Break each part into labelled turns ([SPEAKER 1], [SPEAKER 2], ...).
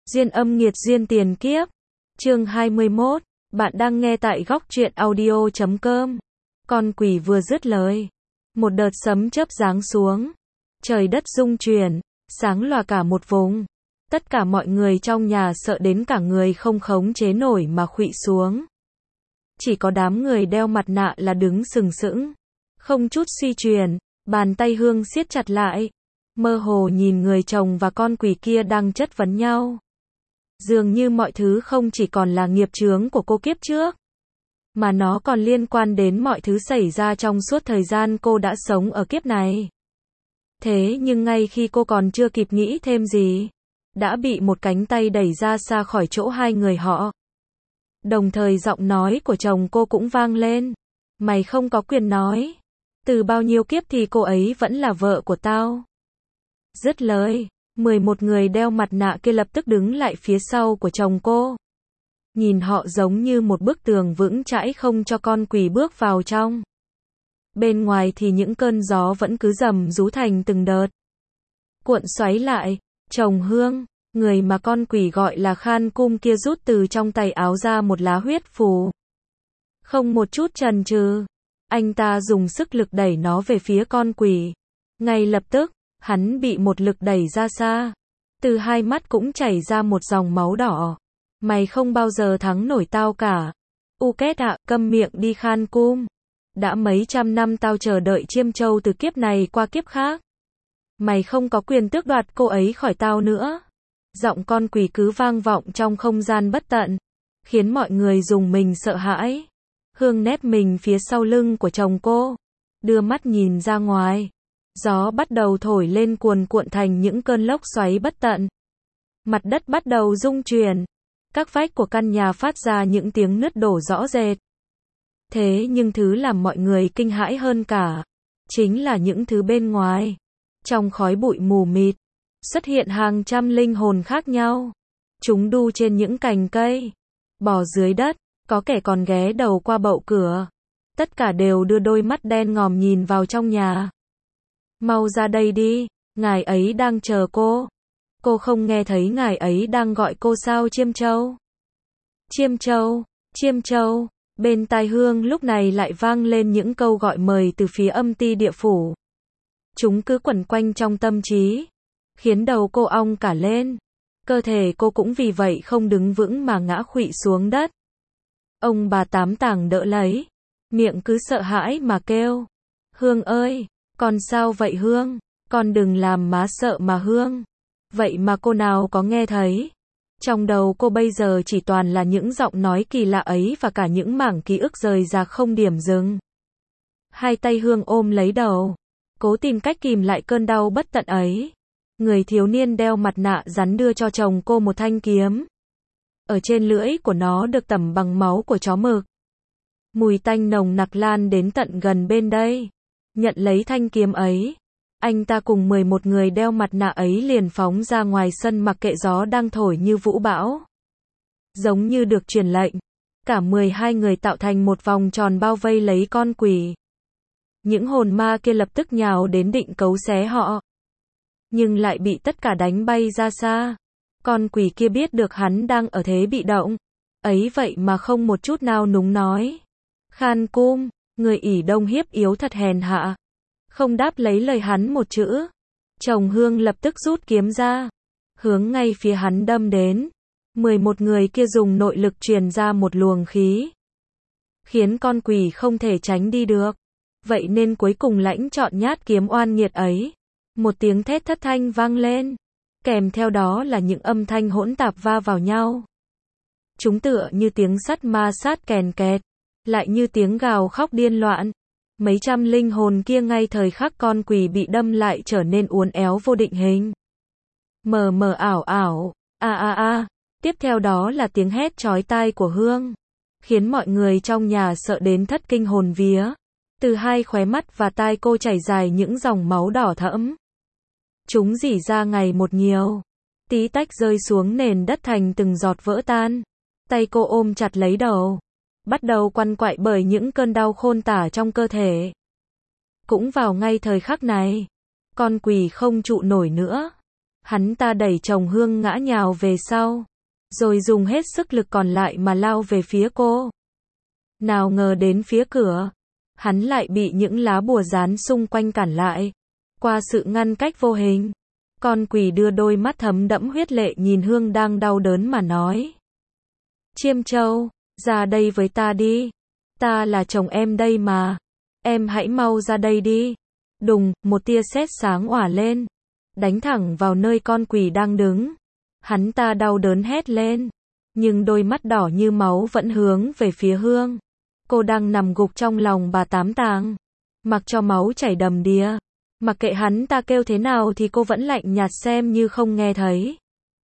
[SPEAKER 1] Duyên âm nghiệt duyên tiền kiếp. Chương 21. Bạn đang nghe tại góc truyện audio.com. Con quỷ vừa dứt lời, một đợt sấm chớp giáng xuống, trời đất rung chuyển, sáng lòa cả một vùng. Tất cả mọi người trong nhà sợ đến cả người không khống chế nổi mà khuỵu xuống. Chỉ có đám người đeo mặt nạ là đứng sừng sững, không chút suy chuyển, bàn tay Hương siết chặt lại, mơ hồ nhìn người chồng và con quỷ kia đang chất vấn nhau. Dường như mọi thứ không chỉ còn là nghiệp chướng của cô kiếp trước, mà nó còn liên quan đến mọi thứ xảy ra trong suốt thời gian cô đã sống ở kiếp này. Thế nhưng ngay khi cô còn chưa kịp nghĩ thêm gì, đã bị một cánh tay đẩy ra xa khỏi chỗ hai người họ. Đồng thời giọng nói của chồng cô cũng vang lên. Mày không có quyền nói. Từ bao nhiêu kiếp thì cô ấy vẫn là vợ của tao. Dứt lời, 11 người đeo mặt nạ kia lập tức đứng lại phía sau của chồng cô. Nhìn họ giống như một bức tường vững chãi không cho con quỷ bước vào trong. Bên ngoài thì những cơn gió vẫn cứ rầm rú thành từng đợt. Cuộn xoáy lại, chồng Hương, người mà con quỷ gọi là Khan Cung kia rút từ trong tay áo ra một lá huyết phù. Không một chút chần chừ, anh ta dùng sức lực đẩy nó về phía con quỷ. Ngay lập tức, hắn bị một lực đẩy ra xa. Từ hai mắt cũng chảy ra một dòng máu đỏ. Mày không bao giờ thắng nổi tao cả. U Kết ạ, câm miệng đi Khan Cung. Đã mấy trăm năm tao chờ đợi Chiêm Châu từ kiếp này qua kiếp khác. Mày không có quyền tước đoạt cô ấy khỏi tao nữa. Giọng con quỷ cứ vang vọng trong không gian bất tận, khiến mọi người rùng mình sợ hãi. Hương nép mình phía sau lưng của chồng cô, đưa mắt nhìn ra ngoài. Gió bắt đầu thổi lên cuồn cuộn thành những cơn lốc xoáy bất tận. Mặt đất bắt đầu rung chuyển. Các vách của căn nhà phát ra những tiếng nứt đổ rõ rệt. Thế nhưng thứ làm mọi người kinh hãi hơn cả, chính là những thứ bên ngoài. Trong khói bụi mù mịt, xuất hiện hàng trăm linh hồn khác nhau. Chúng đu trên những cành cây, bò dưới đất, có kẻ còn ghé đầu qua bậu cửa. Tất cả đều đưa đôi mắt đen ngòm nhìn vào trong nhà. Mau ra đây đi, ngài ấy đang chờ cô. Cô không nghe thấy ngài ấy đang gọi cô sao Chiêm Châu? Chiêm Châu, Chiêm Châu. Bên tai Hương lúc này lại vang lên những câu gọi mời từ phía âm ti địa phủ. Chúng cứ quẩn quanh trong tâm trí, khiến đầu cô ong cả lên. Cơ thể cô cũng vì vậy không đứng vững mà ngã khuỵu xuống đất. Ông bà Tám Tàng đỡ lấy, miệng cứ sợ hãi mà kêu. Hương ơi, con sao vậy Hương? Con đừng làm má sợ mà Hương. Vậy mà cô nào có nghe thấy. Trong đầu cô bây giờ chỉ toàn là những giọng nói kỳ lạ ấy và cả những mảng ký ức rời rạc không điểm dừng. Hai tay Hương ôm lấy đầu, cố tìm cách kìm lại cơn đau bất tận ấy. Người thiếu niên đeo mặt nạ rắn đưa cho chồng cô một thanh kiếm. Ở trên lưỡi của nó được tẩm bằng máu của chó mực. Mùi tanh nồng nặc lan đến tận gần bên đây. Nhận lấy thanh kiếm ấy, anh ta cùng 11 người đeo mặt nạ ấy liền phóng ra ngoài sân mặc kệ gió đang thổi như vũ bão. Giống như được truyền lệnh, cả 12 người tạo thành một vòng tròn bao vây lấy con quỷ. Những hồn ma kia lập tức nhào đến định cấu xé họ, nhưng lại bị tất cả đánh bay ra xa. Con quỷ kia biết được hắn đang ở thế bị động, ấy vậy mà không một chút nào núng nói. Khan Cung, người ỷ đông hiếp yếu thật hèn hạ. Không đáp lấy lời hắn một chữ. Chồng Hương lập tức rút kiếm ra, hướng ngay phía hắn đâm đến. 11 người kia dùng nội lực truyền ra một luồng khí, khiến con quỷ không thể tránh đi được. Vậy nên cuối cùng lãnh chọn nhát kiếm oan nghiệt ấy. Một tiếng thét thất thanh vang lên, kèm theo đó là những âm thanh hỗn tạp va vào nhau. Chúng tựa như tiếng sắt ma sát kèn kẹt, lại như tiếng gào khóc điên loạn. Mấy trăm linh hồn kia ngay thời khắc con quỷ bị đâm lại trở nên uốn éo vô định hình. Mờ mờ ảo ảo, a a a. Tiếp theo đó là tiếng hét chói tai của Hương, khiến mọi người trong nhà sợ đến thất kinh hồn vía. Từ hai khóe mắt và tai cô chảy dài những dòng máu đỏ thẫm. Chúng rỉ ra ngày một nhiều, tí tách rơi xuống nền đất thành từng giọt vỡ tan. Tay cô ôm chặt lấy đầu, bắt đầu quằn quại bởi những cơn đau khôn tả trong cơ thể. Cũng vào ngay thời khắc này, con quỷ không trụ nổi nữa. Hắn ta đẩy chồng Hương ngã nhào về sau, rồi dùng hết sức lực còn lại mà lao về phía cô. Nào ngờ đến phía cửa, hắn lại bị những lá bùa dán xung quanh cản lại. Qua sự ngăn cách vô hình, con quỷ đưa đôi mắt thấm đẫm huyết lệ nhìn Hương đang đau đớn mà nói. Chiêm Châu, ra đây với ta đi. Ta là chồng em đây mà. Em hãy mau ra đây đi. Đùng, một tia sét sáng òa lên, đánh thẳng vào nơi con quỷ đang đứng. Hắn ta đau đớn hét lên, nhưng đôi mắt đỏ như máu vẫn hướng về phía Hương. Cô đang nằm gục trong lòng bà Tám Tàng, mặc cho máu chảy đầm đìa. Mặc kệ hắn ta kêu thế nào thì cô vẫn lạnh nhạt xem như không nghe thấy.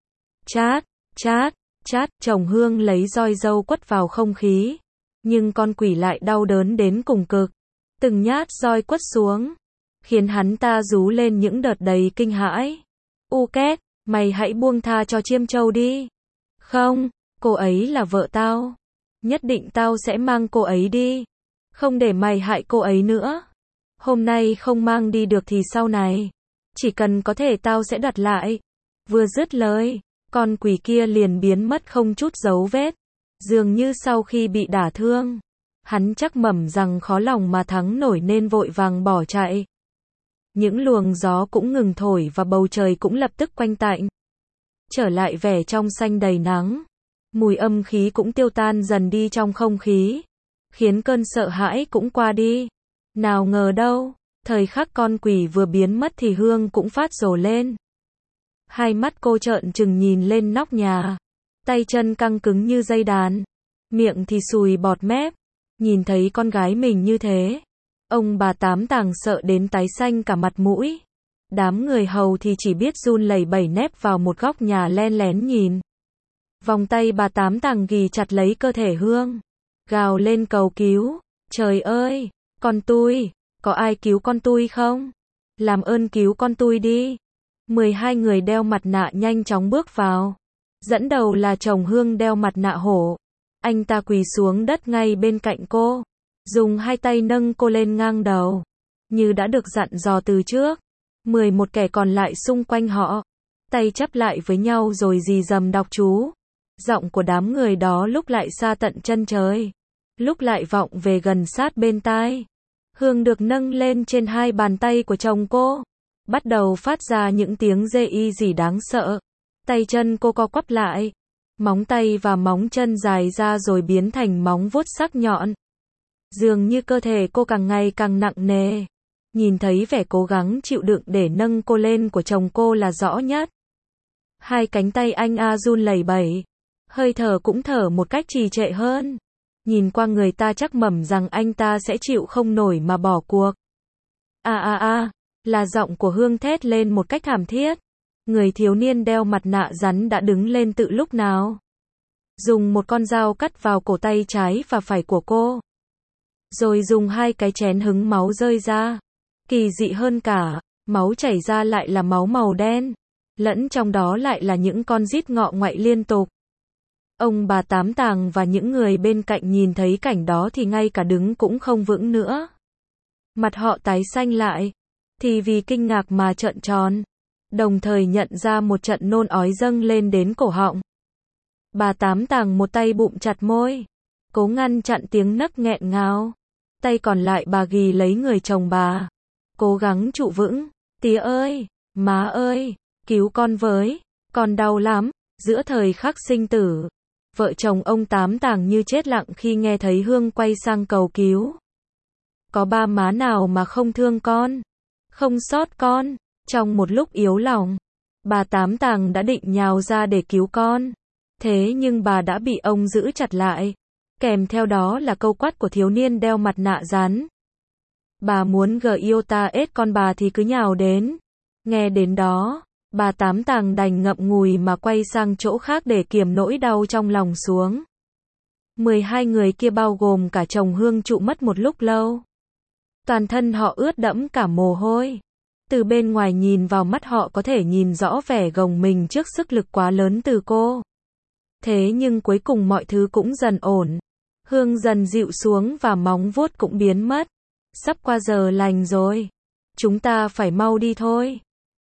[SPEAKER 1] Chát, chát, chát, chồng Hương lấy roi râu quất vào không khí, nhưng con quỷ lại đau đớn đến cùng cực. Từng nhát roi quất xuống, khiến hắn ta rú lên những đợt đầy kinh hãi. U két, mày hãy buông tha cho Chiêm Châu đi. Không, cô ấy là vợ tao. Nhất định tao sẽ mang cô ấy đi. Không để mày hại cô ấy nữa. Hôm nay không mang đi được thì sau này, chỉ cần có thể tao sẽ đặt lại. Vừa dứt lời, con quỷ kia liền biến mất không chút dấu vết. Dường như sau khi bị đả thương, hắn chắc mẩm rằng khó lòng mà thắng nổi nên vội vàng bỏ chạy. Những luồng gió cũng ngừng thổi và bầu trời cũng lập tức quanh tạnh, trở lại vẻ trong xanh đầy nắng. Mùi âm khí cũng tiêu tan dần đi trong không khí, khiến cơn sợ hãi cũng qua đi. Nào ngờ đâu, thời khắc con quỷ vừa biến mất thì Hương cũng phát rồ lên. Hai mắt cô trợn trừng nhìn lên nóc nhà, tay chân căng cứng như dây đàn, miệng thì sùi bọt mép. Nhìn thấy con gái mình như thế, ông bà Tám Tàng sợ đến tái xanh cả mặt mũi. Đám người hầu thì chỉ biết run lẩy bẩy nép vào một góc nhà len lén nhìn. Vòng tay bà Tám Tàng ghì chặt lấy cơ thể Hương, gào lên cầu cứu. Trời ơi, con tui, có ai cứu con tui không? Làm ơn cứu con tui đi. 12 người đeo mặt nạ nhanh chóng bước vào. Dẫn đầu là chồng Hương đeo mặt nạ hổ. Anh ta quỳ xuống đất ngay bên cạnh cô, dùng hai tay nâng cô lên ngang đầu, như đã được dặn dò từ trước. 11 kẻ còn lại xung quanh họ, tay chắp lại với nhau rồi rì rầm đọc chú. Giọng của đám người đó lúc lại xa tận chân trời, lúc lại vọng về gần sát bên tai. Hương được nâng lên trên hai bàn tay của chồng cô, bắt đầu phát ra những tiếng rê y gì đáng sợ. Tay chân cô co quắp lại, móng tay và móng chân dài ra rồi biến thành móng vuốt sắc nhọn. Dường như cơ thể cô càng ngày càng nặng nề. Nhìn thấy vẻ cố gắng chịu đựng để nâng cô lên của chồng cô là rõ nhất. Hai cánh tay anh run lẩy bẩy, hơi thở cũng thở một cách trì trệ hơn. Nhìn qua người ta chắc mẩm rằng anh ta sẽ chịu không nổi mà bỏ cuộc. Là giọng của Hương thét lên một cách thảm thiết. Người thiếu niên đeo mặt nạ rắn đã đứng lên từ lúc nào. Dùng một con dao cắt vào cổ tay trái và phải của cô. Rồi dùng hai cái chén hứng máu rơi ra. Kỳ dị hơn cả, máu chảy ra lại là máu màu đen. Lẫn trong đó lại là những con rít ngọ ngoại liên tục. Ông bà Tám Tàng và những người bên cạnh nhìn thấy cảnh đó thì ngay cả đứng cũng không vững nữa. Mặt họ tái xanh lại, thì vì kinh ngạc mà trợn tròn, đồng thời nhận ra một trận nôn ói dâng lên đến cổ họng. Bà Tám Tàng một tay bụm chặt môi, cố ngăn chặn tiếng nấc nghẹn ngào. Tay còn lại bà ghì lấy người chồng bà, cố gắng trụ vững. Tía ơi, má ơi, cứu con với, con đau lắm. Giữa thời khắc sinh tử, vợ chồng ông Tám Tàng như chết lặng khi nghe thấy Hương quay sang cầu cứu. Có ba má nào mà không thương con, không xót con. Trong một lúc yếu lòng, bà Tám Tàng đã định nhào ra để cứu con. Thế nhưng bà đã bị ông giữ chặt lại. Kèm theo đó là câu quát của thiếu niên đeo mặt nạ rắn. Bà muốn Giota ết con bà thì cứ nhào đến. Nghe đến đó, bà Tám Tàng đành ngậm ngùi mà quay sang chỗ khác để kiềm nỗi đau trong lòng xuống. 12 người kia bao gồm cả chồng Hương trụ mất một lúc lâu. Toàn thân họ ướt đẫm cả mồ hôi. Từ bên ngoài nhìn vào mắt họ có thể nhìn rõ vẻ gồng mình trước sức lực quá lớn từ cô. Thế nhưng cuối cùng mọi thứ cũng dần ổn. Hương dần dịu xuống và móng vuốt cũng biến mất. Sắp qua giờ lành rồi. Chúng ta phải mau đi thôi.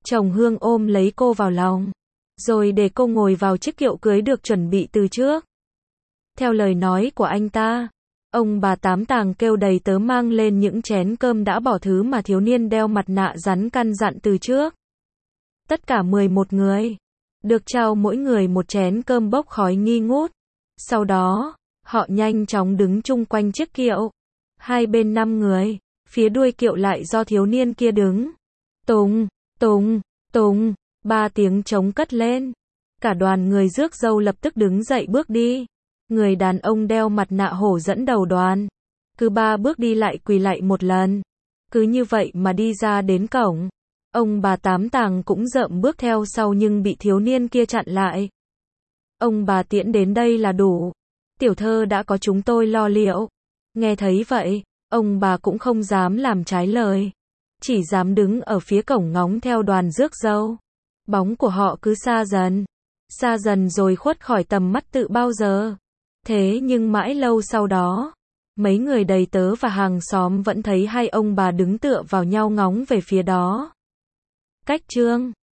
[SPEAKER 1] Chồng Hương ôm lấy cô vào lòng, rồi để cô ngồi vào chiếc kiệu cưới được chuẩn bị từ trước. Theo lời nói của anh ta, ông bà Tám Tàng kêu đầy tớ mang lên những chén cơm đã bỏ thứ mà thiếu niên đeo mặt nạ rắn căn dặn từ trước. Tất cả 11 người, được trao mỗi người một chén cơm bốc khói nghi ngút. Sau đó, họ nhanh chóng đứng chung quanh chiếc kiệu. Hai bên 5 người, phía đuôi kiệu lại do thiếu niên kia đứng. Tùng, tùng, tùng, 3 tiếng trống cất lên. Cả đoàn người rước dâu lập tức đứng dậy bước đi. Người đàn ông đeo mặt nạ hổ dẫn đầu đoàn. Cứ 3 bước đi lại quỳ lạy một lần. Cứ như vậy mà đi ra đến cổng. Ông bà Tám Tàng cũng rợm bước theo sau nhưng bị thiếu niên kia chặn lại. Ông bà tiễn đến đây là đủ. Tiểu thơ đã có chúng tôi lo liệu. Nghe thấy vậy, ông bà cũng không dám làm trái lời. Chỉ dám đứng ở phía cổng ngóng theo đoàn rước dâu. Bóng của họ cứ xa dần rồi khuất khỏi tầm mắt tự bao giờ. Thế nhưng mãi lâu sau đó, mấy người đầy tớ và hàng xóm vẫn thấy hai ông bà đứng tựa vào nhau ngóng về phía đó. Cách chương